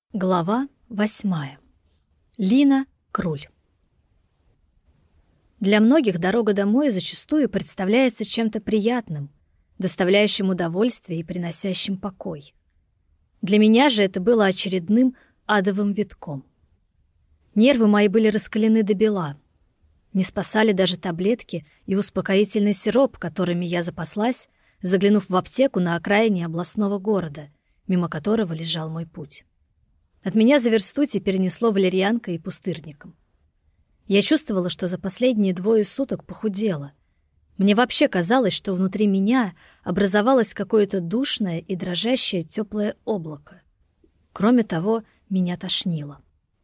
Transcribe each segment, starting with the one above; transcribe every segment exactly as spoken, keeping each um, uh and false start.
Глава восьмая. Лина Круль. Для многих дорога домой зачастую представляется чем-то приятным, доставляющим удовольствие и приносящим покой. Для меня же это было очередным адовым витком. Нервы мои были раскалены до бела. Не спасали даже таблетки и успокоительный сироп, которыми я запаслась, заглянув в аптеку на окраине областного города, мимо которого лежал мой путь. От меня за версту теперь несло валерьянкой и пустырником. Я чувствовала, что за последние двое суток похудела. Мне вообще казалось, что внутри меня образовалось какое-то душное и дрожащее теплое облако. Кроме того, меня тошнило.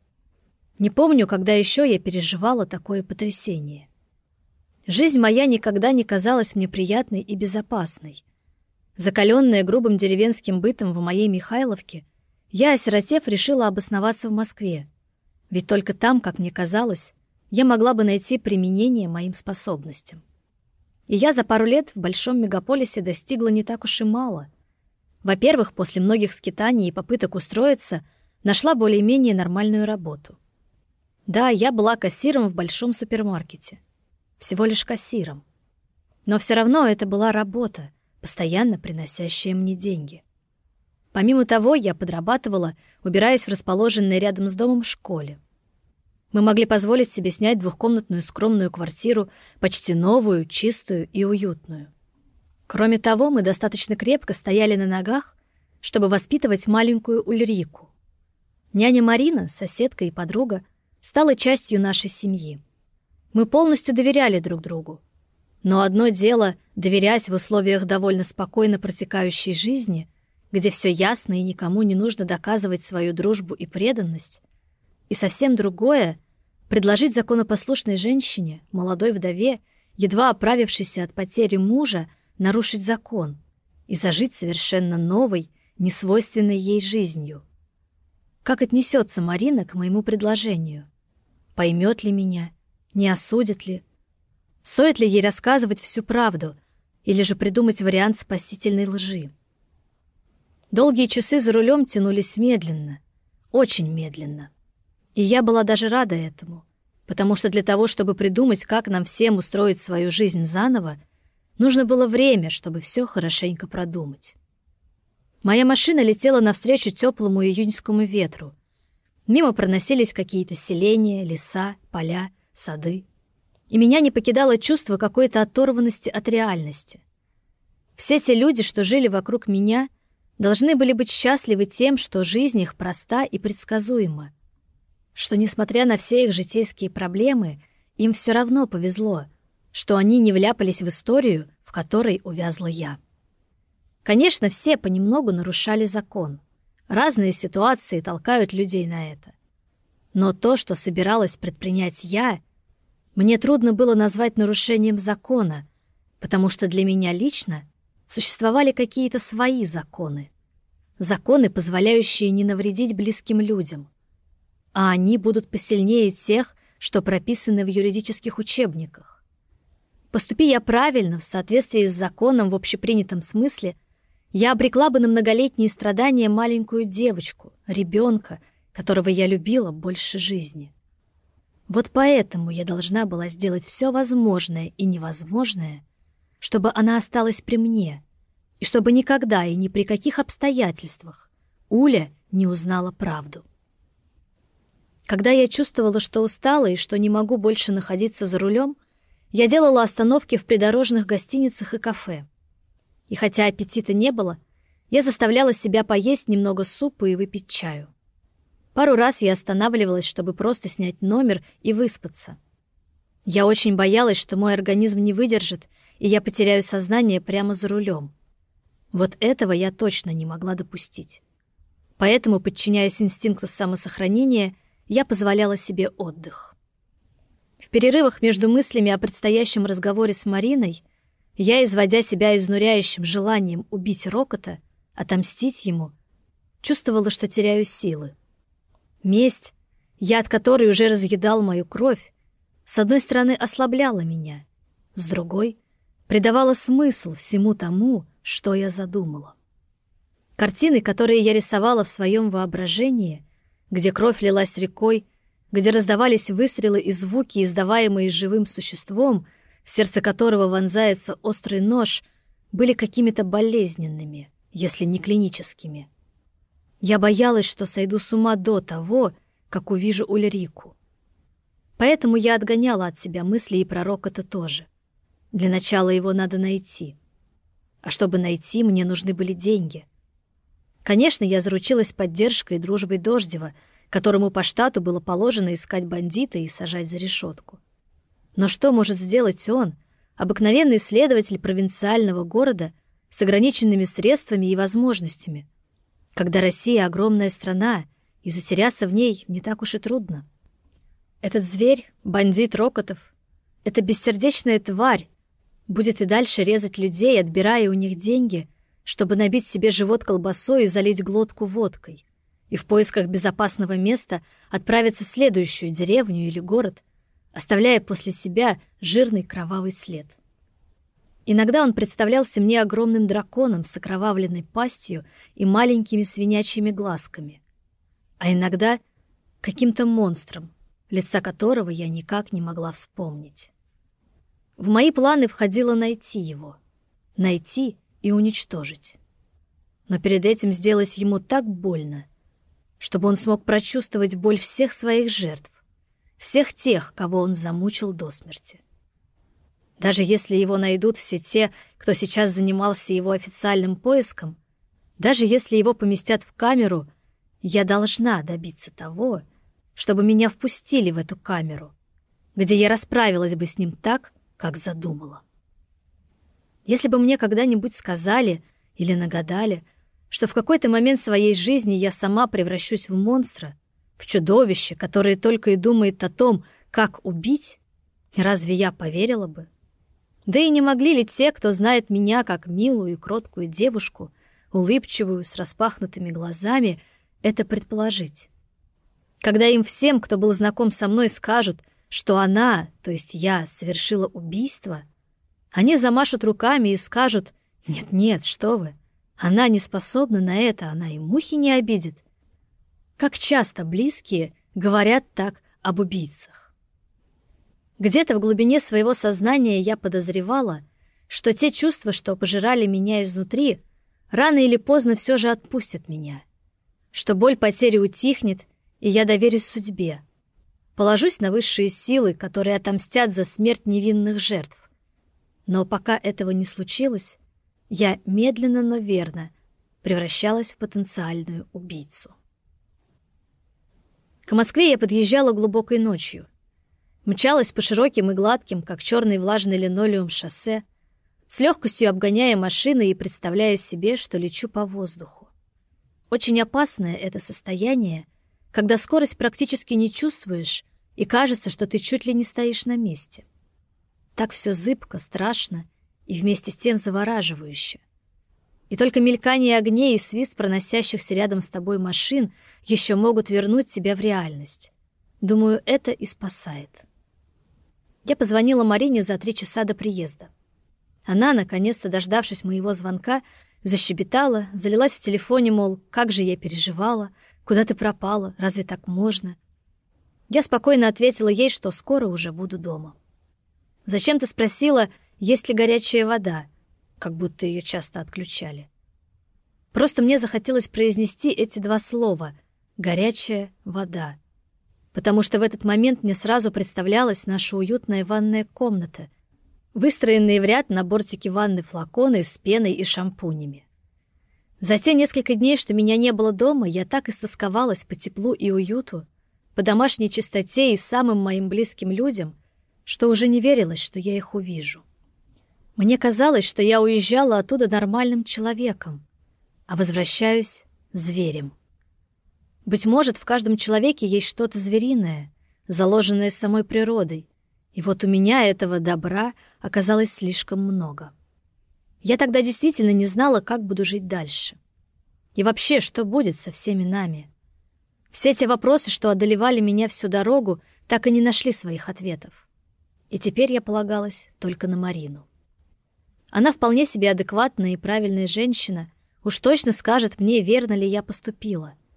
Не помню, когда еще я переживала такое потрясение. Жизнь моя никогда не казалась мне приятной и безопасной. Закаленная грубым деревенским бытом в моей Михайловке, я, осиротев, решила обосноваться в Москве. Ведь только там, как мне казалось, я могла бы найти применение моим способностям. И я за пару лет в большом мегаполисе достигла не так уж и мало. Во-первых, после многих скитаний и попыток устроиться, нашла более-менее нормальную работу. Да, я была кассиром в большом супермаркете. Всего лишь кассиром. Но все равно это была работа, постоянно приносящая мне деньги. Помимо того, я подрабатывала, убираясь в расположенной рядом с домом школе. Мы могли позволить себе снять двухкомнатную скромную квартиру, почти новую, чистую и уютную. Кроме того, мы достаточно крепко стояли на ногах, чтобы воспитывать маленькую Ульрику. Няня Марина, соседка и подруга, стала частью нашей семьи. Мы полностью доверяли друг другу. Но одно дело — доверять в условиях довольно спокойно протекающей жизни, где все ясно и никому не нужно доказывать свою дружбу и преданность, и совсем другое — предложить законопослушной женщине, молодой вдове, едва оправившейся от потери мужа, нарушить закон и зажить совершенно новой, несвойственной ей жизнью. Как отнесется Марина к моему предложению? Поймет ли меня? Не осудит ли? Стоит ли ей рассказывать всю правду или же придумать вариант спасительной лжи? Долгие часы за рулем тянулись медленно, очень медленно. И я была даже рада этому, потому что для того, чтобы придумать, как нам всем устроить свою жизнь заново, нужно было время, чтобы все хорошенько продумать. Моя машина летела навстречу теплому июньскому ветру. Мимо проносились какие-то селения, леса, поля, сады. И меня не покидало чувство какой-то оторванности от реальности. Все те люди, что жили вокруг меня, должны были быть счастливы тем, что жизнь их проста и предсказуема, что, несмотря на все их житейские проблемы, им все равно повезло, что они не вляпались в историю, в которой увязла я. Конечно, все понемногу нарушали закон. Разные ситуации толкают людей на это. Но то, что собиралась предпринять я, мне трудно было назвать нарушением закона, потому что для меня лично существовали какие-то свои законы. Законы, позволяющие не навредить близким людям. А они будут посильнее тех, что прописаны в юридических учебниках. Поступи я правильно, в соответствии с законом в общепринятом смысле, я обрекла бы на многолетние страдания маленькую девочку, ребенка, которого я любила больше жизни. Вот поэтому я должна была сделать все возможное и невозможное, чтобы она осталась при мне, и чтобы никогда и ни при каких обстоятельствах Уля не узнала правду. Когда я чувствовала, что устала и что не могу больше находиться за рулем, я делала остановки в придорожных гостиницах и кафе. И хотя аппетита не было, я заставляла себя поесть немного супа и выпить чаю. Пару раз я останавливалась, чтобы просто снять номер и выспаться. Я очень боялась, что мой организм не выдержит, и я потеряю сознание прямо за рулем. Вот этого я точно не могла допустить. Поэтому, подчиняясь инстинкту самосохранения, я позволяла себе отдых. В перерывах между мыслями о предстоящем разговоре с Мариной я, изводя себя изнуряющим желанием убить Рокота, отомстить ему, чувствовала, что теряю силы. Месть, яд которой уже разъедал мою кровь, с одной стороны ослабляла меня, с другой — придавала смысл всему тому, что я задумала. Картины, которые я рисовала в своем воображении, где кровь лилась рекой, где раздавались выстрелы и звуки, издаваемые живым существом, в сердце которого вонзается острый нож, были какими-то болезненными, если не клиническими. Я боялась, что сойду с ума до того, как увижу Ульрику. Поэтому я отгоняла от себя мысли и про Рокота тоже. Для начала его надо найти. А чтобы найти, мне нужны были деньги. Конечно, я заручилась поддержкой и дружбой Дождева, которому по штату было положено искать бандита и сажать за решетку. Но что может сделать он, обыкновенный следователь провинциального города с ограниченными средствами и возможностями, когда Россия — огромная страна, и затеряться в ней не так уж и трудно? Этот зверь, бандит Рокотов, эта бессердечная тварь будет и дальше резать людей, отбирая у них деньги, чтобы набить себе живот колбасой и залить глотку водкой, и в поисках безопасного места отправиться в следующую деревню или город, оставляя после себя жирный кровавый след. Иногда он представлялся мне огромным драконом с окровавленной пастью и маленькими свинячьими глазками, а иногда каким-то монстром, лица которого я никак не могла вспомнить. В мои планы входило найти его, найти и уничтожить. Но перед этим сделать ему так больно, чтобы он смог прочувствовать боль всех своих жертв, всех тех, кого он замучил до смерти. Даже если его найдут все те, кто сейчас занимался его официальным поиском, даже если его поместят в камеру, я должна добиться того, чтобы меня впустили в эту камеру, где я расправилась бы с ним так, как задумала. Если бы мне когда-нибудь сказали или нагадали, что в какой-то момент своей жизни я сама превращусь в монстра, в чудовище, которое только и думает о том, как убить, разве я поверила бы? Да и не могли ли те, кто знает меня как милую и кроткую девушку, улыбчивую, с распахнутыми глазами, это предположить? Когда им всем, кто был знаком со мной, скажут, что она, то есть я, совершила убийство, они замашут руками и скажут: «Нет-нет, что вы, она не способна на это, она и мухи не обидит». Как часто близкие говорят так об убийцах. Где-то в глубине своего сознания я подозревала, что те чувства, что пожирали меня изнутри, рано или поздно все же отпустят меня, что боль потери утихнет, и я доверюсь судьбе, положусь на высшие силы, которые отомстят за смерть невинных жертв. Но пока этого не случилось, я медленно, но верно превращалась в потенциальную убийцу. К Москве я подъезжала глубокой ночью. Мчалась по широким и гладким, как черный влажный линолеум, шоссе, с легкостью обгоняя машины и представляя себе, что лечу по воздуху. Очень опасное это состояние, когда скорость практически не чувствуешь и кажется, что ты чуть ли не стоишь на месте. Так все зыбко, страшно и вместе с тем завораживающе. И только мелькание огней и свист проносящихся рядом с тобой машин еще могут вернуть тебя в реальность. Думаю, это и спасает. Я позвонила Марине за три часа до приезда. Она, наконец-то дождавшись моего звонка, защебетала, залилась в телефоне, мол, как же я переживала, куда ты пропала, разве так можно? Я спокойно ответила ей, что скоро уже буду дома. Зачем-то спросила, есть ли горячая вода, как будто ее часто отключали. Просто мне захотелось произнести эти два слова «горячая вода», потому что в этот момент мне сразу представлялась наша уютная ванная комната, выстроенные в ряд на бортике ванны флаконы с пеной и шампунями. За те несколько дней, что меня не было дома, я так истосковалась по теплу и уюту, по домашней чистоте и самым моим близким людям, что уже не верилось, что я их увижу. Мне казалось, что я уезжала оттуда нормальным человеком, а возвращаюсь зверем. Быть может, в каждом человеке есть что-то звериное, заложенное самой природой, и вот у меня этого добра оказалось слишком много. Я тогда действительно не знала, как буду жить дальше. И вообще, что будет со всеми нами? Все те вопросы, что одолевали меня всю дорогу, так и не нашли своих ответов. И теперь я полагалась только на Марину. Она вполне себе адекватная и правильная женщина, уж точно скажет мне, верно ли я поступила.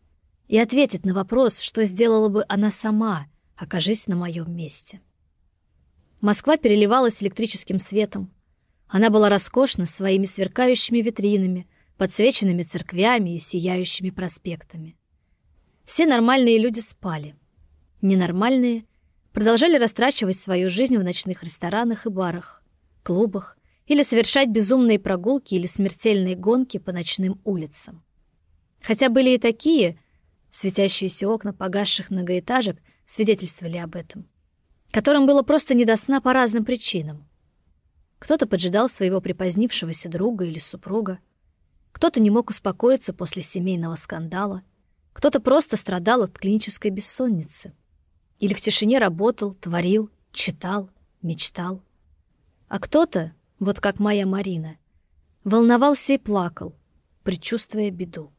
и ответит на вопрос, что сделала бы она сама, окажись на моем месте. Москва переливалась электрическим светом. Она была роскошна своими сверкающими витринами, подсвеченными церквями и сияющими проспектами. Все нормальные люди спали. Ненормальные продолжали растрачивать свою жизнь в ночных ресторанах и барах, клубах или совершать безумные прогулки или смертельные гонки по ночным улицам. Хотя были и такие, светящиеся окна погасших многоэтажек свидетельствовали об этом, которым было просто не до сна по разным причинам. Кто-то поджидал своего припозднившегося друга или супруга, кто-то не мог успокоиться после семейного скандала, кто-то просто страдал от клинической бессонницы или в тишине работал, творил, читал, мечтал. А кто-то, вот как моя Марина, волновался и плакал, предчувствуя беду.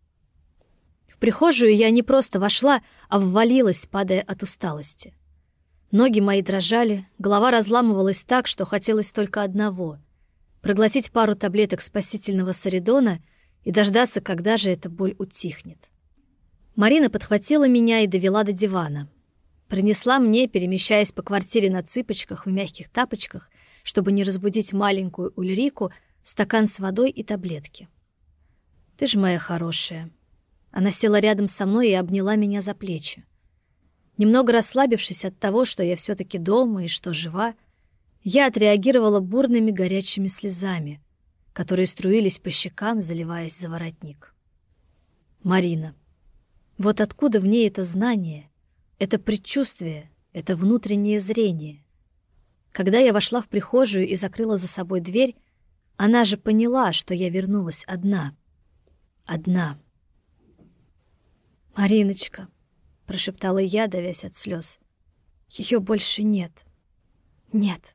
В прихожую я не просто вошла, а ввалилась, падая от усталости. Ноги мои дрожали, голова разламывалась так, что хотелось только одного — проглотить пару таблеток спасительного Саридона и дождаться, когда же эта боль утихнет. Марина подхватила меня и довела до дивана. Принесла мне, перемещаясь по квартире на цыпочках в мягких тапочках, чтобы не разбудить маленькую Ульрику, стакан с водой и таблетки. «Ты же моя хорошая». Она села рядом со мной и обняла меня за плечи. Немного расслабившись от того, что я все-таки дома и что жива, я отреагировала бурными горячими слезами, которые струились по щекам, заливаясь за воротник. Марина. Вот откуда в ней это знание, это предчувствие, это внутреннее зрение. Когда я вошла в прихожую и закрыла за собой дверь, она же поняла, что я вернулась одна. Одна. «Мариночка», — прошептала я, давясь от слез, — «ее больше нет. Нет».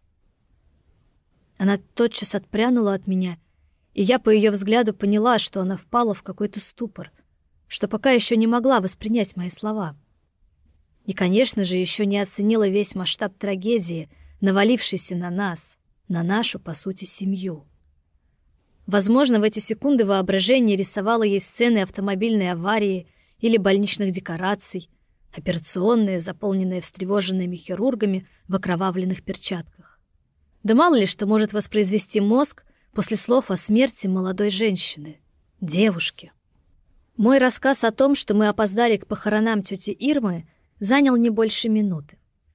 Она тотчас отпрянула от меня, и я по ее взгляду поняла, что она впала в какой-то ступор, что пока еще не могла воспринять мои слова. И, конечно же, еще не оценила весь масштаб трагедии, навалившейся на нас, на нашу, по сути, семью. Возможно, в эти секунды воображение рисовало ей сцены автомобильной аварии или больничных декораций, операционные, заполненные встревоженными хирургами в окровавленных перчатках. Да мало ли что может воспроизвести мозг после слов о смерти молодой женщины, девушки. Мой рассказ о том, что мы опоздали к похоронам тети Ирмы, занял не больше минуты.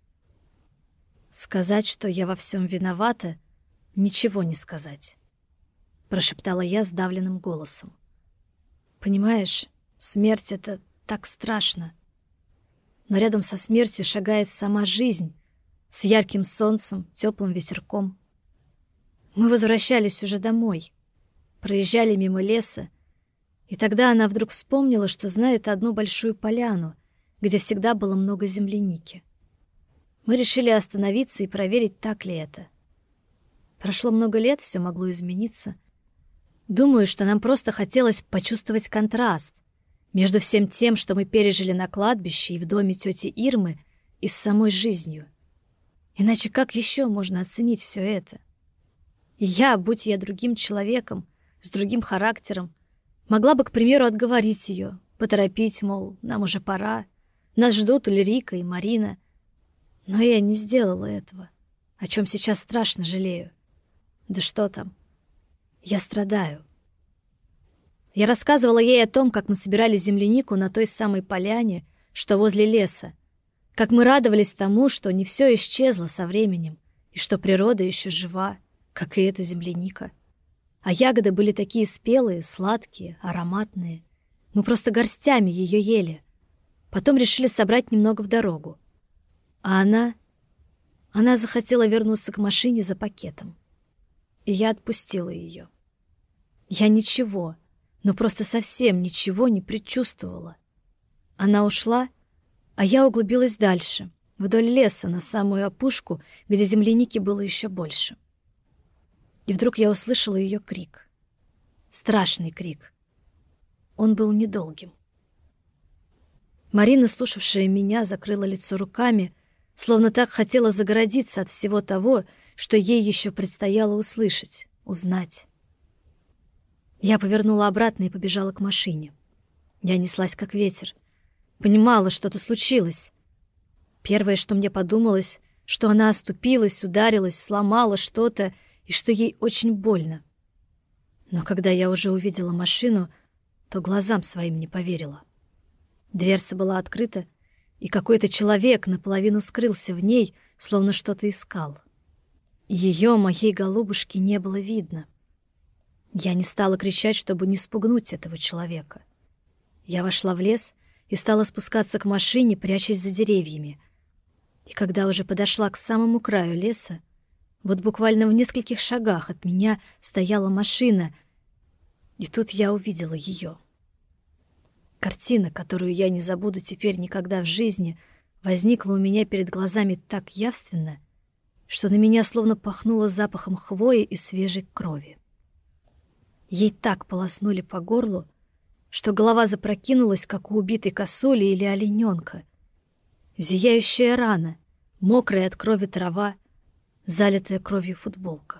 Сказать, что я во всем виновата, ничего не сказать, прошептала я сдавленным голосом. Понимаешь, смерть — это так страшно. Но рядом со смертью шагает сама жизнь, с ярким солнцем, теплым ветерком. Мы возвращались уже домой, проезжали мимо леса, и тогда она вдруг вспомнила, что знает одну большую поляну, где всегда было много земляники. Мы решили остановиться и проверить, так ли это. Прошло много лет, все могло измениться. Думаю, что нам просто хотелось почувствовать контраст между всем тем, что мы пережили на кладбище и в доме тети Ирмы, и с самой жизнью. Иначе как еще можно оценить все это? И я, будь я другим человеком, с другим характером, могла бы, к примеру, отговорить ее, поторопить, мол, нам уже пора, нас ждут Ульрика и Марина. Но я не сделала этого, о чем сейчас страшно жалею. Да что там? Я страдаю. Я рассказывала ей о том, как мы собирали землянику на той самой поляне, что возле леса, как мы радовались тому, что не все исчезло со временем, и что природа еще жива, как и эта земляника. А ягоды были такие спелые, сладкие, ароматные. Мы просто горстями ее ели. Потом решили собрать немного в дорогу. А она... Она захотела вернуться к машине за пакетом. И я отпустила ее. Я ничего, но просто совсем ничего не предчувствовала. Она ушла, а я углубилась дальше, вдоль леса, на самую опушку, где земляники было еще больше. И вдруг я услышала ее крик. Страшный крик. Он был недолгим. Марина, слушавшая меня, закрыла лицо руками, словно так хотела загородиться от всего того, что ей еще предстояло услышать, узнать. Я повернула обратно и побежала к машине. Я неслась как ветер. Понимала, что-то случилось. Первое, что мне подумалось, что она оступилась, ударилась, сломала что-то и что ей очень больно. Но когда я уже увидела машину, то глазам своим не поверила. Дверца была открыта, и какой-то человек наполовину скрылся в ней, словно что-то искал. Ее, моей голубушки, не было видно. Я не стала кричать, чтобы не спугнуть этого человека. Я вошла в лес и стала спускаться к машине, прячась за деревьями. И когда уже подошла к самому краю леса, вот буквально в нескольких шагах от меня стояла машина, и тут я увидела ее. Картина, которую я не забуду теперь никогда в жизни, возникла у меня перед глазами так явственно, что на меня словно пахнуло запахом хвои и свежей крови. Ей так полоснули по горлу, что голова запрокинулась, как у убитой косули или олененка. Зияющая рана, мокрая от крови трава, залитая кровью футболка.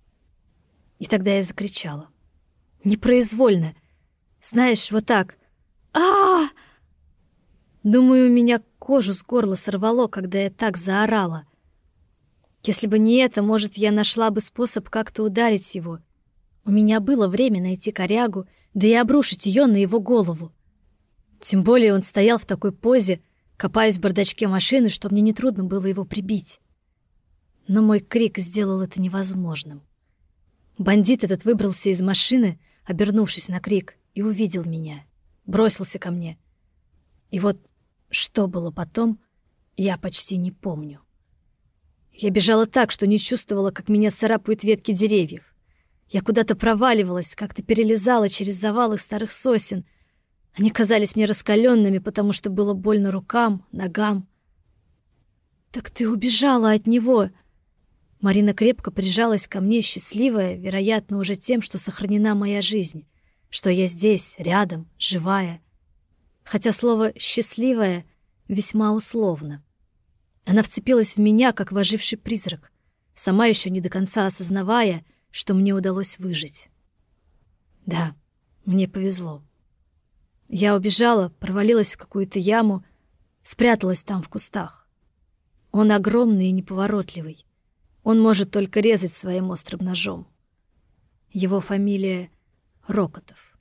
И тогда я закричала. Непроизвольно. Знаешь, вот так. а, Думаю, у меня кожу с горла сорвало, когда я так заорала. Если бы не это, может, я нашла бы способ как-то ударить его. У меня было время найти корягу, да и обрушить ее на его голову. Тем более он стоял в такой позе, копаясь в бардачке машины, что мне нетрудно было его прибить. Но мой крик сделал это невозможным. Бандит этот выбрался из машины, обернувшись на крик, и увидел меня. Бросился ко мне. И вот что было потом, я почти не помню. Я бежала так, что не чувствовала, как меня царапают ветки деревьев. Я куда-то проваливалась, как-то перелезала через завалы старых сосен. Они казались мне раскаленными, потому что было больно рукам, ногам. «Так ты убежала от него!» Марина крепко прижалась ко мне, счастливая, вероятно, уже тем, что сохранена моя жизнь, что я здесь, рядом, живая. Хотя слово «счастливая» весьма условно. Она вцепилась в меня, как в оживший призрак, сама еще не до конца осознавая, что мне удалось выжить. Да, мне повезло. Я убежала, провалилась в какую-то яму, спряталась там в кустах. Он огромный и неповоротливый. Он может только резать своим острым ножом. Его фамилия Рокотов.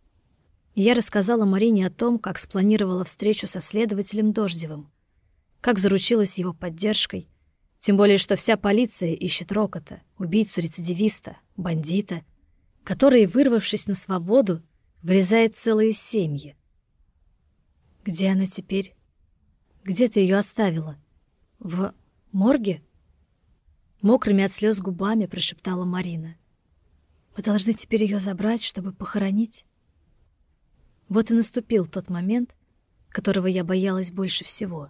Я рассказала Марине о том, как спланировала встречу со следователем Дождевым, как заручилась его поддержкой, тем более что вся полиция ищет Рокота, убийцу-рецидивиста, бандита, который, вырвавшись на свободу, вырезает целые семьи. Где она теперь? Где ты ее оставила? В морге? Мокрыми от слез губами прошептала Марина. Мы должны теперь ее забрать, чтобы похоронить. Вот и наступил тот момент, которого я боялась больше всего.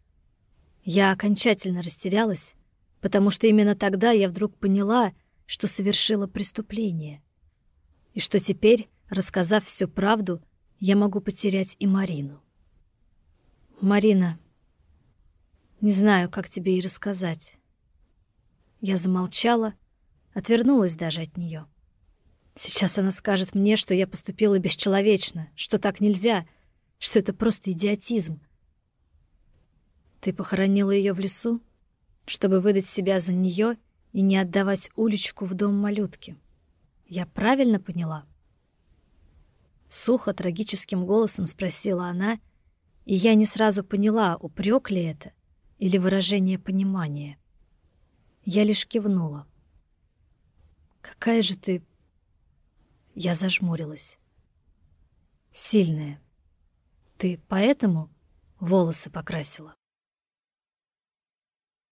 Я окончательно растерялась, потому что именно тогда я вдруг поняла, что совершила преступление, и что теперь, рассказав всю правду, я могу потерять и Марину. Марина, не знаю, как тебе и рассказать. Я замолчала, отвернулась даже от нее. Сейчас она скажет мне, что я поступила бесчеловечно, что так нельзя, что это просто идиотизм. Ты похоронила ее в лесу, чтобы выдать себя за нее и не отдавать уличку в дом малютки. Я правильно поняла? Сухо, трагическим голосом спросила она, и я не сразу поняла, упрек ли это или выражение понимания. Я лишь кивнула. «Какая же ты...» Я зажмурилась. «Сильная. Ты поэтому волосы покрасила?»